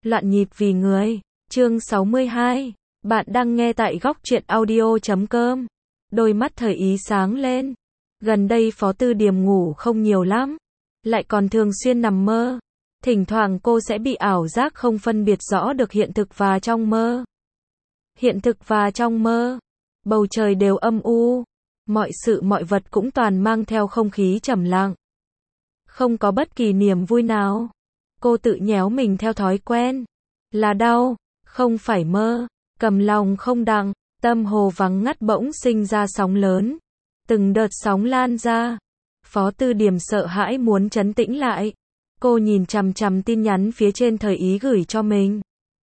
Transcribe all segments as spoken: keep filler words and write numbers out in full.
Loạn nhịp vì người. Chương sáu mươi hai. Bạn đang nghe tại góc truyện audio chấm com. Đôi mắt Thời Ý sáng lên. Gần đây Phó Tư Điềm ngủ không nhiều lắm, lại còn thường xuyên nằm mơ. Thỉnh thoảng cô sẽ bị ảo giác không phân biệt rõ được hiện thực và trong mơ. Hiện thực và trong mơ, bầu trời đều âm u, mọi sự mọi vật cũng toàn mang theo không khí trầm lặng. Không có bất kỳ niềm vui nào. Cô tự nhéo mình theo thói quen. Là đau, không phải mơ. Cầm lòng không đặng, tâm hồ vắng ngắt bỗng sinh ra sóng lớn. Từng đợt sóng lan ra. Phó Tư Điềm sợ hãi muốn trấn tĩnh lại. Cô nhìn chằm chằm tin nhắn phía trên Thời Ý gửi cho mình.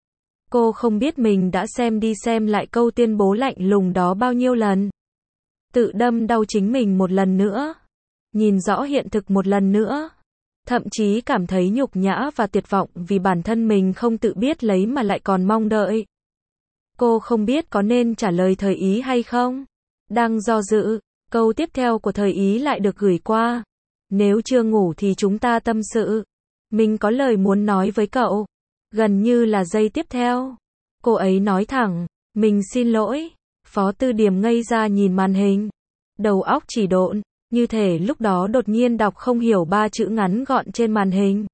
Cô không biết mình đã xem đi xem lại câu tuyên bố lạnh lùng đó bao nhiêu lần. Tự đâm đau chính mình một lần nữa. Nhìn rõ hiện thực một lần nữa. Thậm chí cảm thấy nhục nhã và tuyệt vọng vì bản thân mình không tự biết lấy mà lại còn mong đợi. Cô không biết có nên trả lời Thời Ý hay không. Đang do dự, câu tiếp theo của Thời Ý lại được gửi qua. Nếu chưa ngủ thì chúng ta tâm sự. Mình có lời muốn nói với cậu. Gần như là giây tiếp theo, cô ấy nói thẳng, mình xin lỗi. Phó Tư Điềm ngây ra nhìn màn hình. Đầu óc chỉ độn, như thể lúc đó đột nhiên đọc không hiểu ba chữ ngắn gọn trên màn hình.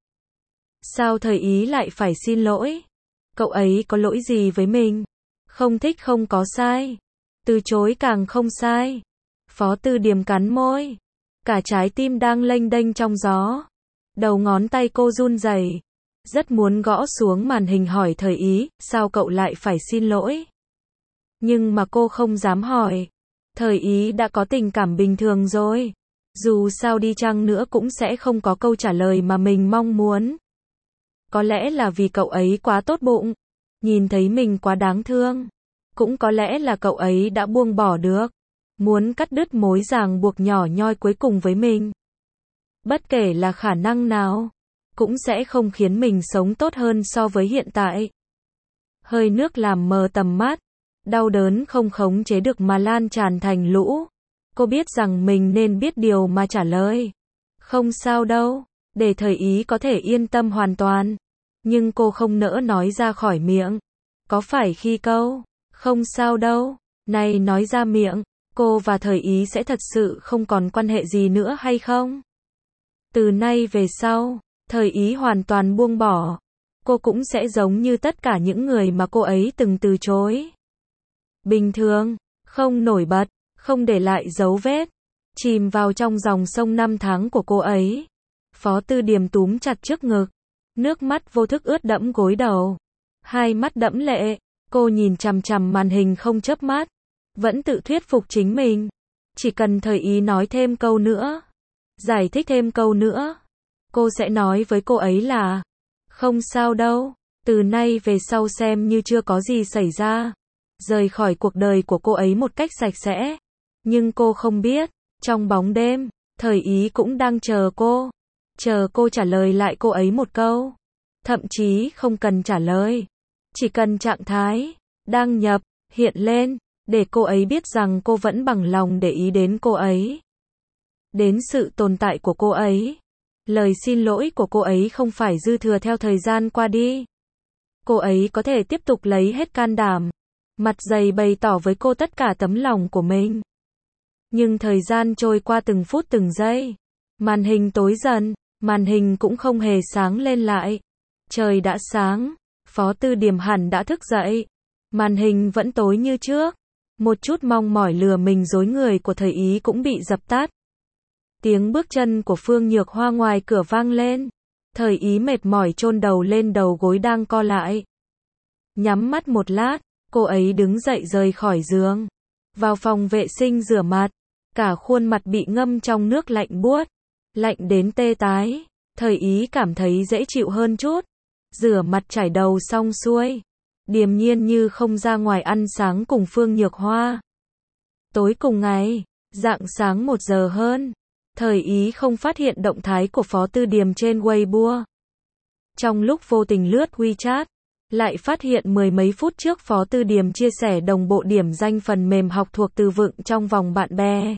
Sao Thời Ý lại phải xin lỗi? Cậu ấy có lỗi gì với mình? Không thích không có sai. Từ chối càng không sai. Phó Tư Điềm cắn môi. Cả trái tim đang lênh đênh trong gió. Đầu ngón tay cô run rẩy. Rất muốn gõ xuống màn hình hỏi Thời Ý, sao cậu lại phải xin lỗi? Nhưng mà cô không dám hỏi. Thời Ý đã có tình cảm bình thường rồi. Dù sao đi chăng nữa cũng sẽ không có câu trả lời mà mình mong muốn. Có lẽ là vì cậu ấy quá tốt bụng. Nhìn thấy mình quá đáng thương. Cũng có lẽ là cậu ấy đã buông bỏ được. Muốn cắt đứt mối ràng buộc nhỏ nhoi cuối cùng với mình. Bất kể là khả năng nào, cũng sẽ không khiến mình sống tốt hơn so với hiện tại. Hơi nước làm mờ tầm mắt. Đau đớn không khống chế được mà lan tràn thành lũ. Cô biết rằng mình nên biết điều mà trả lời. Không sao đâu, để Thời Ý có thể yên tâm hoàn toàn. Nhưng cô không nỡ nói ra khỏi miệng. Có phải khi câu, không sao đâu, này nói ra miệng, cô và Thời Ý sẽ thật sự không còn quan hệ gì nữa hay không? Từ nay về sau, Thời Ý hoàn toàn buông bỏ. Cô cũng sẽ giống như tất cả những người mà cô ấy từng từ chối. Bình thường, không nổi bật, không để lại dấu vết. Chìm vào trong dòng sông năm tháng của cô ấy. Phó Tư Điềm túm chặt trước ngực. Nước mắt vô thức ướt đẫm gối đầu. Hai mắt đẫm lệ. Cô nhìn chằm chằm màn hình không chớp mắt. Vẫn tự thuyết phục chính mình. Chỉ cần Thời Ý nói thêm câu nữa. Giải thích thêm câu nữa. Cô sẽ nói với cô ấy là không sao đâu. Từ nay về sau xem như chưa có gì xảy ra. Rời khỏi cuộc đời của cô ấy một cách sạch sẽ. Nhưng cô không biết. Trong bóng đêm, Thời Ý cũng đang chờ cô. Chờ cô trả lời lại cô ấy một câu. Thậm chí không cần trả lời. Chỉ cần trạng thái đăng nhập hiện lên. Để cô ấy biết rằng cô vẫn bằng lòng để ý đến cô ấy. Đến sự tồn tại của cô ấy. Lời xin lỗi của cô ấy không phải dư thừa theo thời gian qua đi. Cô ấy có thể tiếp tục lấy hết can đảm. Mặt dày bày tỏ với cô tất cả tấm lòng của mình. Nhưng thời gian trôi qua từng phút từng giây. Màn hình tối dần. Màn hình cũng không hề sáng lên lại. Trời đã sáng. Phó Tư Điềm hẳn đã thức dậy. Màn hình vẫn tối như trước. Một chút mong mỏi lừa mình dối người của Thời Ý cũng bị dập tắt. Tiếng bước chân của Phương Nhược Hoa ngoài cửa vang lên. Thời Ý mệt mỏi chôn đầu lên đầu gối đang co lại. Nhắm mắt một lát, cô ấy đứng dậy rời khỏi giường. Vào phòng vệ sinh rửa mặt. Cả khuôn mặt bị ngâm trong nước lạnh buốt. Lạnh đến tê tái. Thời Ý cảm thấy dễ chịu hơn chút. Rửa mặt chải đầu xong xuôi. Điềm nhiên như không ra ngoài ăn sáng cùng Phương Nhược Hoa. Tối cùng ngày, rạng sáng một giờ hơn. Thời Ý không phát hiện động thái của Phó Tư Điềm trên Weibo. Trong lúc vô tình lướt WeChat, lại phát hiện mười mấy phút trước Phó Tư Điềm chia sẻ đồng bộ điểm danh phần mềm học thuộc từ vựng trong vòng bạn bè.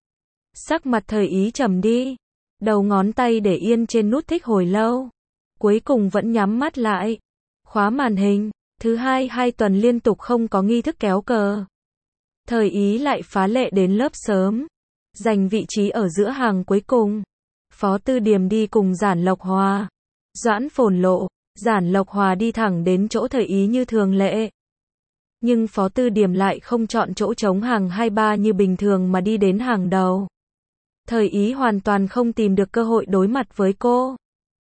Sắc mặt Thời Ý trầm đi. Đầu ngón tay để yên trên nút thích hồi lâu. Cuối cùng vẫn nhắm mắt lại. khóa màn hình. Thứ hai, hai tuần liên tục không có nghi thức kéo cờ. Thời Ý lại phá lệ đến lớp sớm, giành vị trí ở giữa hàng cuối cùng. Phó Tư Điềm đi cùng Giản Lộc Hòa, Doãn Phồn Lộ. Giản Lộc Hòa đi thẳng đến chỗ Thời Ý như thường lệ. Nhưng Phó Tư Điềm lại không chọn chỗ trống hàng hai ba như bình thường mà đi đến hàng đầu. Thời Ý hoàn toàn không tìm được cơ hội đối mặt với cô.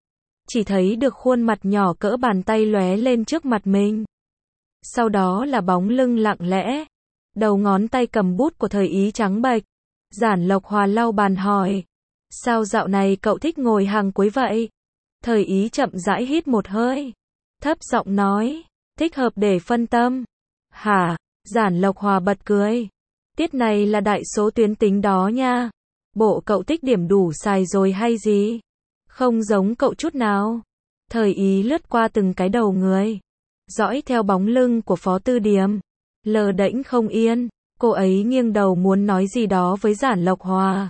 Chỉ thấy được khuôn mặt nhỏ cỡ bàn tay lóe lên trước mặt mình. Sau đó là bóng lưng lặng lẽ. Đầu ngón tay cầm bút của Thời Ý trắng bệch. Giản Lộc Hòa lau bàn hỏi. Sao dạo này cậu thích ngồi hàng cuối vậy? Thời Ý chậm rãi hít một hơi. Thấp giọng nói. Thích hợp để phân tâm. Hả? Giản Lộc Hòa bật cười. Tiết này là đại số tuyến tính đó nha. Bộ cậu tích điểm đủ xài rồi hay gì? Không giống cậu chút nào. Thời Ý lướt qua từng cái đầu người. Dõi theo bóng lưng của Phó Tư Điềm. Lờ đễnh không yên. Cô ấy nghiêng đầu muốn nói gì đó với Giản Lộc Hòa.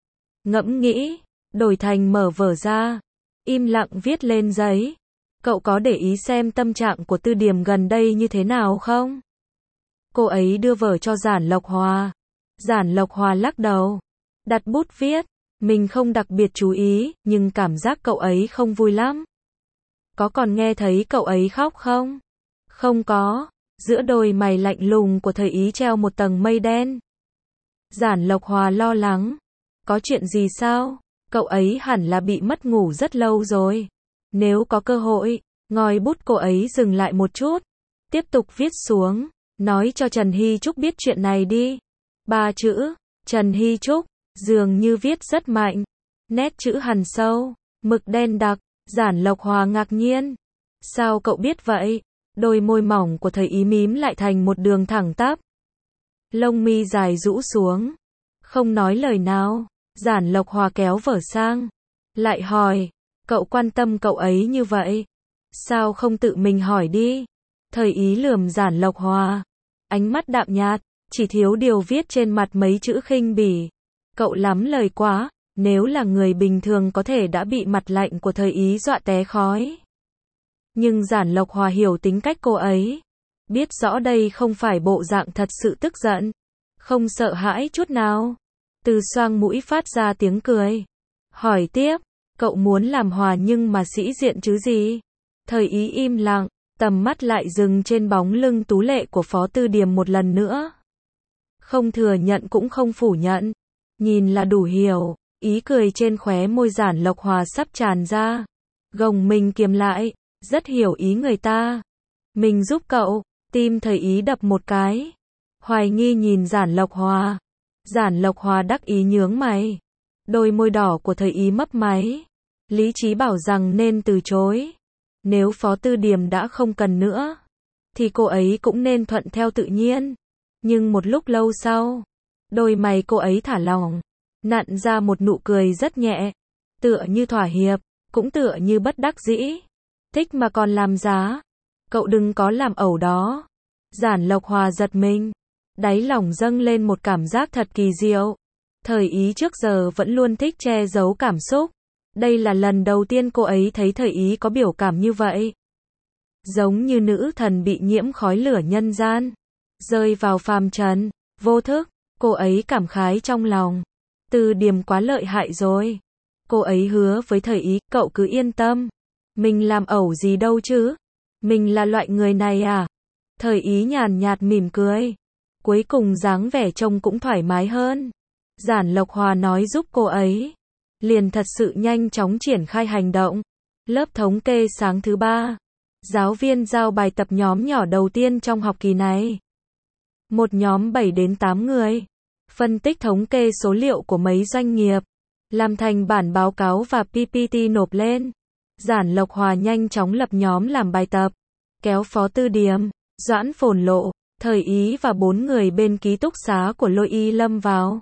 Ngẫm nghĩ. Đổi thành mở vở ra. Im lặng viết lên giấy. Cậu có để ý xem tâm trạng của Tư Điềm gần đây như thế nào không? Cô ấy đưa vở cho Giản Lộc Hòa. Giản Lộc Hòa lắc đầu. Đặt bút viết. Mình không đặc biệt chú ý, nhưng cảm giác cậu ấy không vui lắm. Có còn nghe thấy cậu ấy khóc không? Không có. Giữa đôi mày lạnh lùng của Thời Ý treo một tầng mây đen. Giản Lộc Hòa lo lắng. Có chuyện gì sao? Cậu ấy hẳn là bị mất ngủ rất lâu rồi. Nếu có cơ hội, ngòi bút cô ấy dừng lại một chút. Tiếp tục viết xuống. Nói cho Trần Hy Trúc biết chuyện này đi. Ba chữ. Trần Hy Trúc. Dường như viết rất mạnh. Nét chữ hằn sâu. Mực đen đặc. Giản Lộc Hòa ngạc nhiên. Sao cậu biết vậy? Đôi môi mỏng của Thời Ý mím lại thành một đường thẳng tắp. Lông mi dài rũ xuống. Không nói lời nào. Giản Lộc Hòa kéo vở sang. Lại hỏi. Cậu quan tâm cậu ấy như vậy. Sao không tự mình hỏi đi? Thời Ý lườm Giản Lộc Hòa. Ánh mắt đạm nhạt. Chỉ thiếu điều viết trên mặt mấy chữ khinh bỉ. Cậu lắm lời quá. Nếu là người bình thường có thể đã bị mặt lạnh của Thời Ý dọa té khói. Nhưng Giản Lộc Hòa hiểu tính cách cô ấy. Biết rõ đây không phải bộ dạng thật sự tức giận. Không sợ hãi chút nào. Từ xoang mũi phát ra tiếng cười. Hỏi tiếp. Cậu muốn làm hòa nhưng mà sĩ diện chứ gì? Thời Ý im lặng. Tầm mắt lại dừng trên bóng lưng tú lệ của Phó Tư Điềm một lần nữa. Không thừa nhận cũng không phủ nhận. Nhìn là đủ hiểu. Ý cười trên khóe môi Giản Lộc Hòa sắp tràn ra. Gồng mình kiềm lại. Rất hiểu ý người ta. Mình giúp cậu. Tim Thời Ý đập một cái. Hoài nghi nhìn Giản Lộc Hòa. Giản Lộc Hòa đắc ý nhướng mày. Đôi môi đỏ của Thời Ý mấp máy. Lý trí bảo rằng nên từ chối. Nếu Phó Tư Điềm đã không cần nữa, thì cô ấy cũng nên thuận theo tự nhiên. Nhưng một lúc lâu sau, đôi mày cô ấy thả lỏng, nặn ra một nụ cười rất nhẹ. Tựa như thỏa hiệp, cũng tựa như bất đắc dĩ. Thích mà còn làm giá. Cậu đừng có làm ẩu đó. Giản Lộc Hòa giật mình. Đáy lòng dâng lên một cảm giác thật kỳ diệu. Thời Ý trước giờ vẫn luôn thích che giấu cảm xúc. Đây là lần đầu tiên cô ấy thấy Thời Ý có biểu cảm như vậy. Giống như nữ thần bị nhiễm khói lửa nhân gian. Rơi vào phàm trần. Vô thức. Cô ấy cảm khái trong lòng. Tư Điềm quá lợi hại rồi. Cô ấy hứa với Thời Ý, cậu cứ yên tâm. Mình làm ẩu gì đâu chứ. Mình là loại người này à? Thời Ý nhàn nhạt mỉm cười. Cuối cùng dáng vẻ trông cũng thoải mái hơn. Giản Lộc Hòa nói giúp cô ấy. Liền thật sự nhanh chóng triển khai hành động. Lớp thống kê sáng thứ ba. Giáo viên giao bài tập nhóm nhỏ đầu tiên trong học kỳ này. Một nhóm bảy đến tám người. Phân tích thống kê số liệu của mấy doanh nghiệp. Làm thành bản báo cáo và pê pê tê nộp lên. Giản Lộc Hòa nhanh chóng lập nhóm làm bài tập. Kéo Phó Tư Điềm, Doãn Phồn Lộ, Thời Ý và bốn người bên ký túc xá của Lôi Y Lâm vào.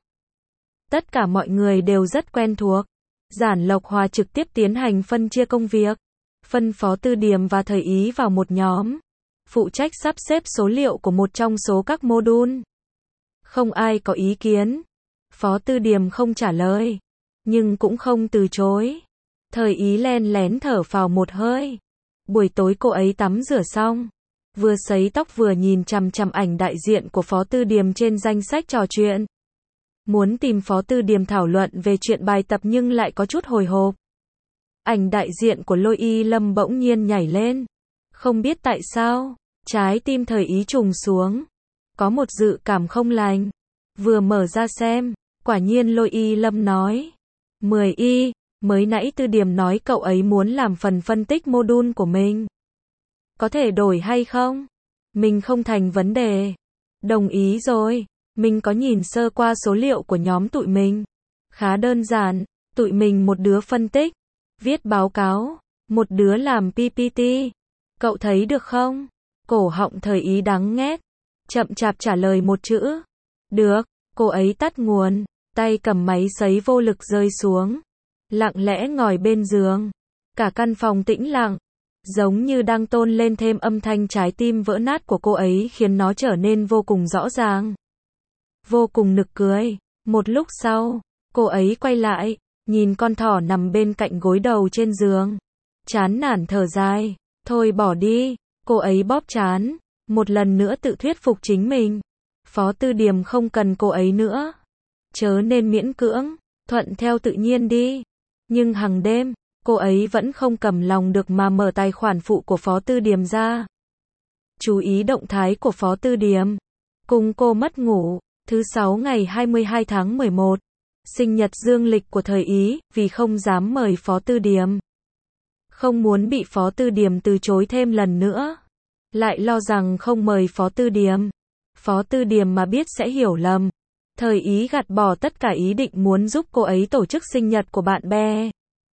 Tất cả mọi người đều rất quen thuộc. Giản Lộc Hòa trực tiếp tiến hành phân chia công việc. Phân Phó Tư Điềm và Thời Ý vào một nhóm. Phụ trách sắp xếp số liệu của một trong số các module. Không ai có ý kiến. Phó Tư Điềm không trả lời. Nhưng cũng không từ chối. Thời Ý len lén thở phào một hơi. Buổi tối cô ấy tắm rửa xong, vừa sấy tóc vừa nhìn chằm chằm ảnh đại diện của Phó Tư Điềm trên danh sách trò chuyện. Muốn tìm Phó Tư Điềm thảo luận về chuyện bài tập nhưng lại có chút hồi hộp. Ảnh đại diện của Lôi Y Lâm bỗng nhiên nhảy lên. Không biết tại sao, trái tim Thời Ý trùng xuống. Có một dự cảm không lành. Vừa mở ra xem, quả nhiên Lôi Y Lâm nói. mười y, mới nãy Tư Điềm nói cậu ấy muốn làm phần phân tích module của mình. Có thể đổi hay không? Mình không thành vấn đề. Đồng ý rồi. Mình có nhìn sơ qua số liệu của nhóm tụi mình. Khá đơn giản, tụi mình một đứa phân tích, viết báo cáo, một đứa làm pê pê tê. Cậu thấy được không? Cổ họng Thời Ý đắng nghét, chậm chạp trả lời một chữ. Được, cô ấy tắt nguồn, tay cầm máy sấy vô lực rơi xuống. Lặng lẽ ngồi bên giường. Cả căn phòng tĩnh lặng, giống như đang tôn lên thêm âm thanh trái tim vỡ nát của cô ấy khiến nó trở nên vô cùng rõ ràng. Vô cùng nực cười. Một lúc sau, cô ấy quay lại, nhìn con thỏ nằm bên cạnh gối đầu trên giường. Chán nản thở dài. Thôi bỏ đi. Cô ấy bóp trán, một lần nữa tự thuyết phục chính mình. Phó Tư Điềm không cần cô ấy nữa. Chớ nên miễn cưỡng, thuận theo tự nhiên đi. Nhưng hàng đêm, cô ấy vẫn không cầm lòng được mà mở tài khoản phụ của Phó Tư Điềm ra. Chú ý động thái của Phó Tư Điềm. Cùng cô mất ngủ. Thứ sáu ngày hai mươi hai tháng mười một, sinh nhật dương lịch của Thời Ý, vì không dám mời Phó Tư Điềm. Không muốn bị Phó Tư Điềm từ chối thêm lần nữa. Lại lo rằng không mời Phó Tư Điềm. Phó Tư Điềm mà biết sẽ hiểu lầm. Thời Ý gạt bỏ tất cả ý định muốn giúp cô ấy tổ chức sinh nhật của bạn bè.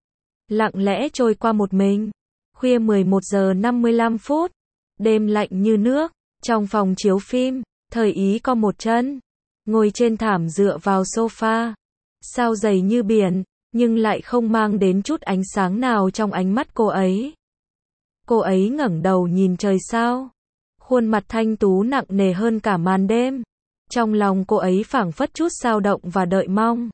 Lặng lẽ trôi qua một mình. Khuya mười một giờ năm mươi lăm phút. Đêm lạnh như nước. Trong phòng chiếu phim, Thời Ý co một chân. Ngồi trên thảm dựa vào sofa. Sao dày như biển, nhưng lại không mang đến chút ánh sáng nào trong ánh mắt cô ấy. Cô ấy ngẩng đầu nhìn trời sao. Khuôn mặt thanh tú nặng nề hơn cả màn đêm. Trong lòng cô ấy phảng phất chút dao động và đợi mong.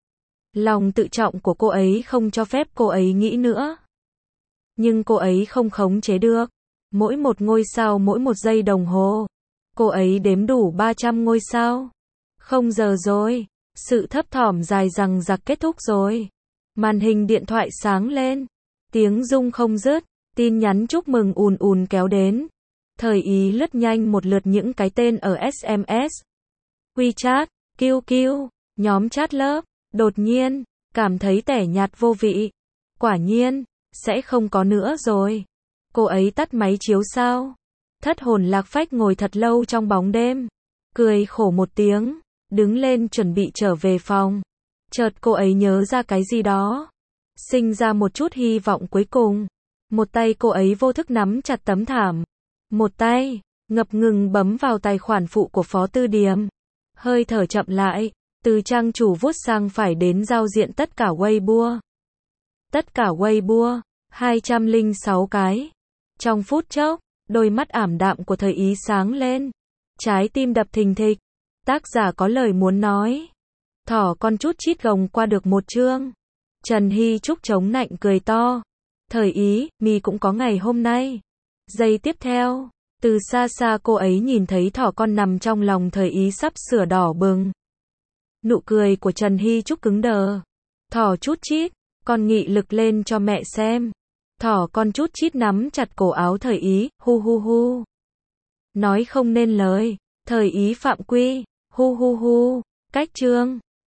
Lòng tự trọng của cô ấy không cho phép cô ấy nghĩ nữa. Nhưng cô ấy không khống chế được. Mỗi một ngôi sao mỗi một giây đồng hồ. Cô ấy đếm đủ ba trăm ngôi sao. Không giờ rồi. Sự thấp thỏm dài dằng dặc kết thúc rồi. Màn hình điện thoại sáng lên. Tiếng rung không dứt. Tin nhắn chúc mừng ùn ùn kéo đến. Thời Ý lướt nhanh một lượt những cái tên ở ét em ét. WeChat, quy quy, nhóm chat lớp. Đột nhiên, cảm thấy tẻ nhạt vô vị. Quả nhiên, sẽ không có nữa rồi. Cô ấy tắt máy chiếu sao? Thất hồn lạc phách ngồi thật lâu trong bóng đêm. Cười khổ một tiếng. Đứng lên chuẩn bị trở về phòng. Chợt cô ấy nhớ ra cái gì đó. Sinh ra một chút hy vọng cuối cùng. Một tay cô ấy vô thức nắm chặt tấm thảm. Một tay, ngập ngừng bấm vào tài khoản phụ của Phó Tư Điềm. Hơi thở chậm lại, từ trang chủ vuốt sang phải đến giao diện tất cả Weibo. Tất cả Weibo, hai trăm lẻ sáu cái. Trong phút chốc, đôi mắt ảm đạm của Thời Ý sáng lên. Trái tim đập thình thịch. Tác giả có lời muốn nói. Thỏ con chút chít gồng qua được một chương. Trần Hy Trúc chống nạnh cười to. Thời Ý, mi cũng có ngày hôm nay. Giây tiếp theo, từ xa xa cô ấy nhìn thấy thỏ con nằm trong lòng Thời Ý sắp sửa đỏ bừng. Nụ cười của Trần Hy Trúc cứng đờ. Thỏ chút chít, con nghị lực lên cho mẹ xem. Thỏ con chút chít nắm chặt cổ áo Thời Ý, hu hu hu. Nói không nên lời, Thời Ý phạm quy, hu hu hu, cách chương.